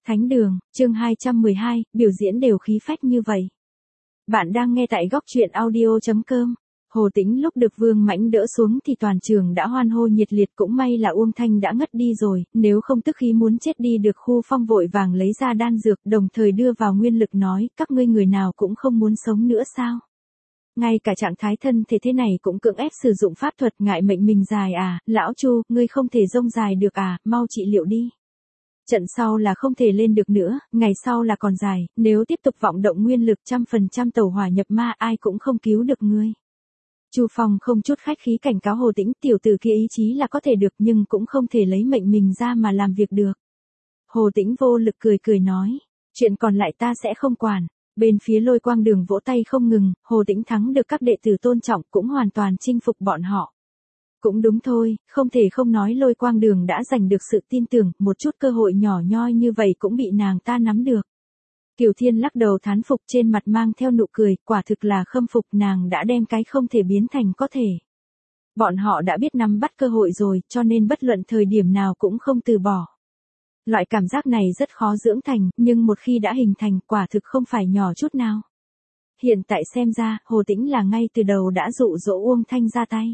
Thánh đường, chương 212, biểu diễn đều khí phách như vậy. Bạn đang nghe tại góc truyện audio.com. Hồ Tĩnh lúc được Vương Mãnh đỡ xuống thì toàn trường đã hoan hô nhiệt liệt, cũng may là Uông Thanh đã ngất đi rồi, nếu không tức khí muốn chết đi được. Khu Phong vội vàng lấy ra đan dược, đồng thời đưa vào nguyên lực nói, các ngươi người nào cũng không muốn sống nữa sao? Ngay cả trạng thái thân thể thế này cũng cưỡng ép sử dụng pháp thuật, ngại mệnh mình dài à? Lão Chu, ngươi không thể rông dài được à, mau trị liệu đi. Trận sau là không thể lên được nữa, ngày sau là còn dài, nếu tiếp tục vọng động nguyên lực 100% tẩu hỏa nhập ma, ai cũng không cứu được ngươi. Chu Phong không chút khách khí cảnh cáo Hồ Tĩnh, tiểu tử kia ý chí là có thể được nhưng cũng không thể lấy mệnh mình ra mà làm việc được. Hồ Tĩnh vô lực cười cười nói, chuyện còn lại ta sẽ không quản. Bên phía Lôi Quang Đường vỗ tay không ngừng, Hồ Tĩnh thắng được các đệ tử tôn trọng, cũng hoàn toàn chinh phục bọn họ. Cũng đúng thôi, không thể không nói Lôi Quang Đường đã giành được sự tin tưởng, một chút cơ hội nhỏ nhoi như vậy cũng bị nàng ta nắm được. Kiều Thiên lắc đầu thán phục, trên mặt mang theo nụ cười, quả thực là khâm phục, nàng đã đem cái không thể biến thành có thể. Bọn họ đã biết nắm bắt cơ hội rồi, cho nên bất luận thời điểm nào cũng không từ bỏ. Loại cảm giác này rất khó dưỡng thành, nhưng một khi đã hình thành, quả thực không phải nhỏ chút nào. Hiện tại xem ra, Hồ Tĩnh là ngay từ đầu đã dụ dỗ Uông Thanh ra tay.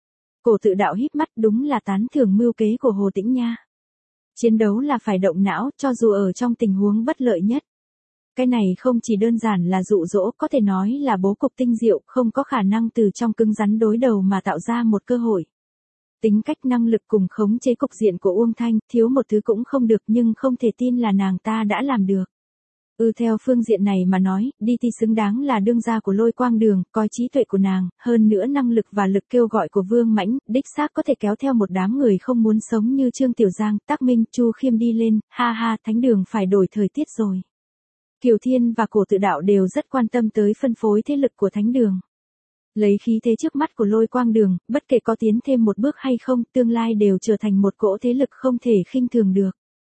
Cổ Tự Đạo híp mắt, đúng là tán thưởng mưu kế của Hồ Tĩnh nha. Chiến đấu là phải động não, cho dù ở trong tình huống bất lợi nhất. Cái này không chỉ đơn giản là dụ dỗ, có thể nói là bố cục tinh diệu, không có khả năng từ trong cứng rắn đối đầu mà tạo ra một cơ hội. Tính cách, năng lực cùng khống chế cục diện của Uông Thanh, thiếu một thứ cũng không được, nhưng không thể tin là nàng ta đã làm được. Theo phương diện này mà nói, DT xứng đáng là đương gia của Lôi Quang Đường, coi trí tuệ của nàng, hơn nữa năng lực và lực kêu gọi của Vương Mãnh, đích xác có thể kéo theo một đám người không muốn sống như Trương Tiểu Giang, Tác Minh, Chu Khiêm đi lên, ha ha, Thánh đường phải đổi thời tiết rồi. Kiều Thiên và Cổ Tự Đạo đều rất quan tâm tới phân phối thế lực của Thánh đường. Lấy khí thế trước mắt của Lôi Quang Đường, bất kể có tiến thêm một bước hay không, tương lai đều trở thành một cỗ thế lực không thể khinh thường được.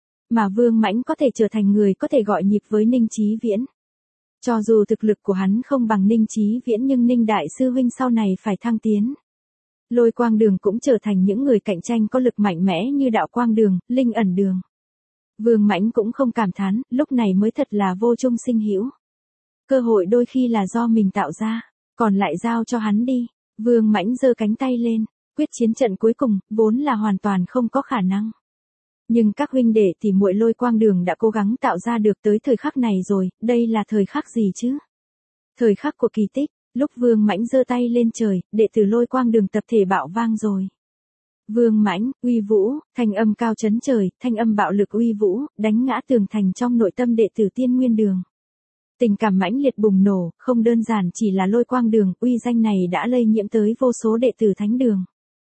Mà Vương Mãnh có thể trở thành người có thể gọi nhịp với Ninh Chí Viễn. Cho dù thực lực của hắn không bằng Ninh Chí Viễn nhưng Ninh Đại Sư Huynh sau này phải thăng tiến. Lôi Quang Đường cũng trở thành những người cạnh tranh có lực mạnh mẽ như Đạo Quang Đường, Linh Ẩn Đường. Vương Mãnh cũng không cảm thán, lúc này mới thật là vô trung sinh hữu. Cơ hội đôi khi là do mình tạo ra, còn lại giao cho hắn đi. Vương Mãnh giơ cánh tay lên, quyết chiến trận cuối cùng, vốn là hoàn toàn không có khả năng. Nhưng các huynh đệ thì muội Lôi Quang Đường đã cố gắng tạo ra được tới thời khắc này rồi, đây là thời khắc gì chứ? Thời khắc của kỳ tích, lúc Vương Mãnh giơ tay lên trời, đệ tử Lôi Quang Đường tập thể bạo vang rồi. Vương Mãnh, uy vũ, thanh âm cao chấn trời, thanh âm bạo lực uy vũ, đánh ngã tường thành trong nội tâm đệ tử Tiên Nguyên Đường. Tình cảm mãnh liệt bùng nổ, không đơn giản chỉ là Lôi Quang Đường, uy danh này đã lây nhiễm tới vô số đệ tử Thánh đường.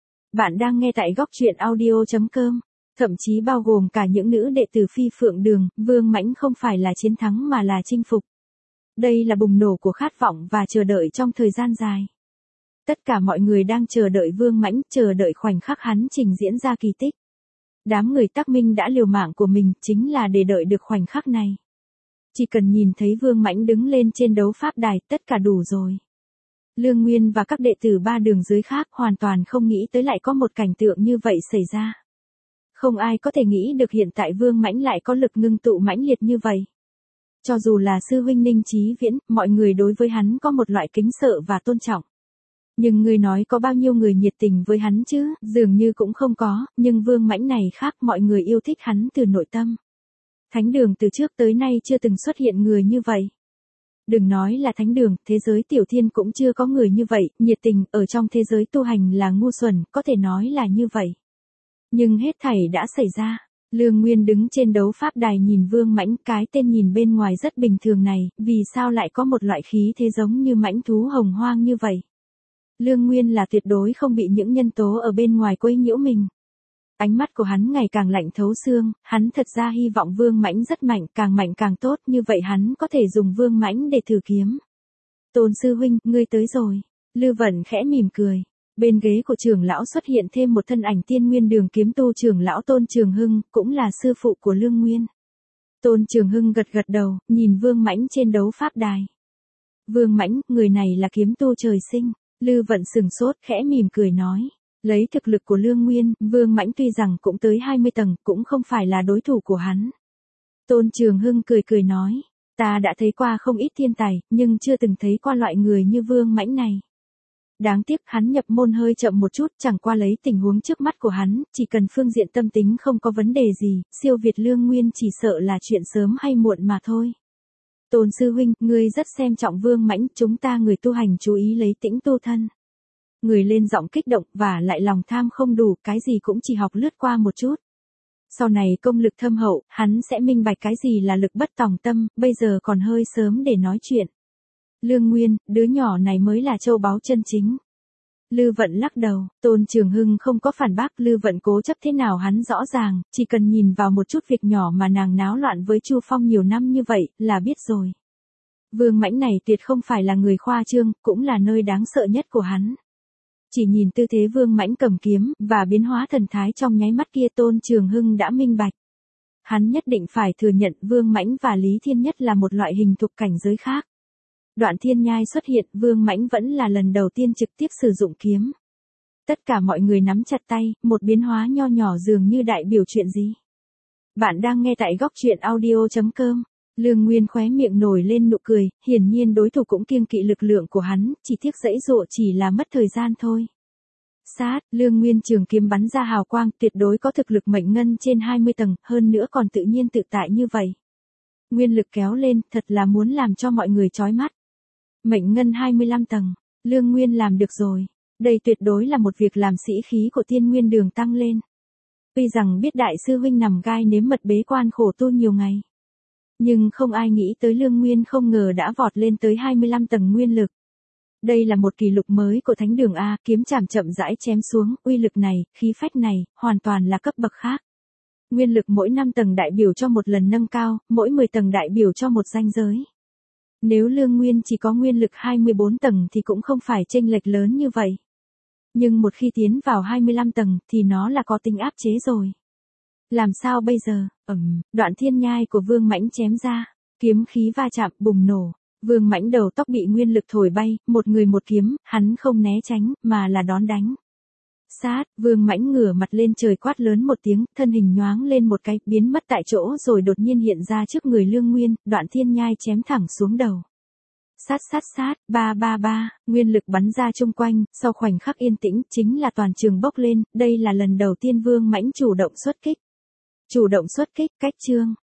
Bạn đang nghe tại góc truyện audio.com. Thậm chí bao gồm cả những nữ đệ tử Phi Phượng Đường, Vương Mãnh không phải là chiến thắng mà là chinh phục. Đây là bùng nổ của khát vọng và chờ đợi trong thời gian dài. Tất cả mọi người đang chờ đợi Vương Mãnh, chờ đợi khoảnh khắc hắn trình diễn ra kỳ tích. Đám người Tác Minh đã liều mạng của mình, chính là để đợi được khoảnh khắc này. Chỉ cần nhìn thấy Vương Mãnh đứng lên trên đấu pháp đài, tất cả đủ rồi. Lương Nguyên và các đệ tử ba đường dưới khác hoàn toàn không nghĩ tới lại có một cảnh tượng như vậy xảy ra. Không ai có thể nghĩ được hiện tại Vương Mãnh lại có lực ngưng tụ mãnh liệt như vậy. Cho dù là sư huynh Ninh Chí Viễn, mọi người đối với hắn có một loại kính sợ và tôn trọng. Nhưng người nói có bao nhiêu người nhiệt tình với hắn chứ, dường như cũng không có, nhưng Vương Mãnh này khác, mọi người yêu thích hắn từ nội tâm. Thánh đường từ trước tới nay chưa từng xuất hiện người như vậy. Đừng nói là Thánh đường, thế giới tiểu thiên cũng chưa có người như vậy, nhiệt tình, ở trong thế giới tu hành là ngu xuẩn, có thể nói là như vậy. Nhưng hết thảy đã xảy ra. Lương Nguyên đứng trên đấu pháp đài nhìn Vương Mãnh, cái tên nhìn bên ngoài rất bình thường này, vì sao lại có một loại khí thế giống như mãnh thú hồng hoang như vậy. Lương Nguyên là tuyệt đối không bị những nhân tố ở bên ngoài quấy nhiễu mình. Ánh mắt của hắn ngày càng lạnh thấu xương, hắn thật ra hy vọng Vương Mãnh rất mạnh càng tốt, như vậy hắn có thể dùng Vương Mãnh để thử kiếm. Tôn sư huynh, ngươi tới rồi. Lư Vận khẽ mỉm cười. Bên ghế của trưởng lão xuất hiện thêm một thân ảnh Tiên Nguyên Đường kiếm tu trưởng lão Tôn Trường Hưng, cũng là sư phụ của Lương Nguyên. Tôn Trường Hưng gật gật đầu, nhìn Vương Mãnh trên đấu pháp đài. Vương Mãnh, người này là kiếm tu trời sinh. Lư Vận sừng sốt, khẽ mỉm cười nói. Lấy thực lực của Lương Nguyên, Vương Mãnh tuy rằng cũng tới 20 tầng, cũng không phải là đối thủ của hắn. Tôn Trường Hưng cười cười nói, ta đã thấy qua không ít thiên tài, nhưng chưa từng thấy qua loại người như Vương Mãnh này. Đáng tiếc hắn nhập môn hơi chậm một chút, chẳng qua lấy tình huống trước mắt của hắn, chỉ cần phương diện tâm tính không có vấn đề gì, siêu việt Lương Nguyên chỉ sợ là chuyện sớm hay muộn mà thôi. Tôn sư huynh, ngươi rất xem trọng Vương Mãnh, chúng ta người tu hành chú ý lấy tĩnh tu thân. Người lên giọng kích động, và lại lòng tham không đủ, cái gì cũng chỉ học lướt qua một chút. Sau này công lực thâm hậu, hắn sẽ minh bạch cái gì là lực bất tòng tâm, bây giờ còn hơi sớm để nói chuyện. Lương Nguyên, đứa nhỏ này mới là châu báu chân chính. Lư Vận lắc đầu, Tôn Trường Hưng không có phản bác. Lư Vận cố chấp thế nào hắn rõ ràng, chỉ cần nhìn vào một chút việc nhỏ mà nàng náo loạn với Chu Phong nhiều năm như vậy, là biết rồi. Vương Mãnh này tuyệt không phải là người khoa trương, cũng là nơi đáng sợ nhất của hắn. Chỉ nhìn tư thế Vương Mãnh cầm kiếm, và biến hóa thần thái trong nháy mắt kia Tôn Trường Hưng đã minh bạch. Hắn nhất định phải thừa nhận Vương Mãnh và Lý Thiên Nhất là một loại hình thuộc cảnh giới khác. Đoạn Thiên Nhai xuất hiện, Vương Mãnh vẫn là lần đầu tiên trực tiếp sử dụng kiếm. Tất cả mọi người nắm chặt tay, một biến hóa nho nhỏ dường như đại biểu chuyện gì. Bạn đang nghe tại góc truyện audio.com. Lương Nguyên khóe miệng nổi lên nụ cười, hiển nhiên đối thủ cũng kiêng kỵ lực lượng của hắn, chỉ tiếc giãy giụa chỉ là mất thời gian thôi. Sát, Lương Nguyên trường kiếm bắn ra hào quang, tuyệt đối có thực lực mệnh ngân trên 20 tầng, hơn nữa còn tự nhiên tự tại như vậy. Nguyên lực kéo lên, thật là muốn làm cho mọi người chói mắt. Mệnh ngân 25 tầng, Lương Nguyên làm được rồi. Đây tuyệt đối là một việc làm sĩ khí của Thiên Nguyên Đường tăng lên. Tuy rằng biết đại sư huynh nằm gai nếm mật bế quan khổ tu nhiều ngày. Nhưng không ai nghĩ tới Lương Nguyên không ngờ đã vọt lên tới 25 tầng nguyên lực. Đây là một kỷ lục mới của Thánh Đường A, kiếm chảm chậm rãi chém xuống, uy lực này, khí phách này, hoàn toàn là cấp bậc khác. Nguyên lực mỗi 5 tầng đại biểu cho một lần nâng cao, mỗi 10 tầng đại biểu cho một ranh giới. Nếu Lương Nguyên chỉ có nguyên lực 24 tầng thì cũng không phải chênh lệch lớn như vậy. Nhưng một khi tiến vào 25 tầng thì nó là có tính áp chế rồi. Làm sao bây giờ? Đoạn Thiên Nhai của Vương Mãnh chém ra, kiếm khí va chạm bùng nổ. Vương Mãnh đầu tóc bị nguyên lực thổi bay, một người một kiếm, hắn không né tránh, mà là đón đánh. Sát, Vương Mãnh ngửa mặt lên trời quát lớn một tiếng, thân hình nhoáng lên một cái, biến mất tại chỗ rồi đột nhiên hiện ra trước người Lương Nguyên, Đoạn Thiên Nhai chém thẳng xuống đầu. Sát sát sát, ba ba ba, nguyên lực bắn ra chung quanh, sau khoảnh khắc yên tĩnh, chính là toàn trường bốc lên, đây là lần đầu tiên Vương Mãnh chủ động xuất kích. Chủ động xuất kích, cách chương.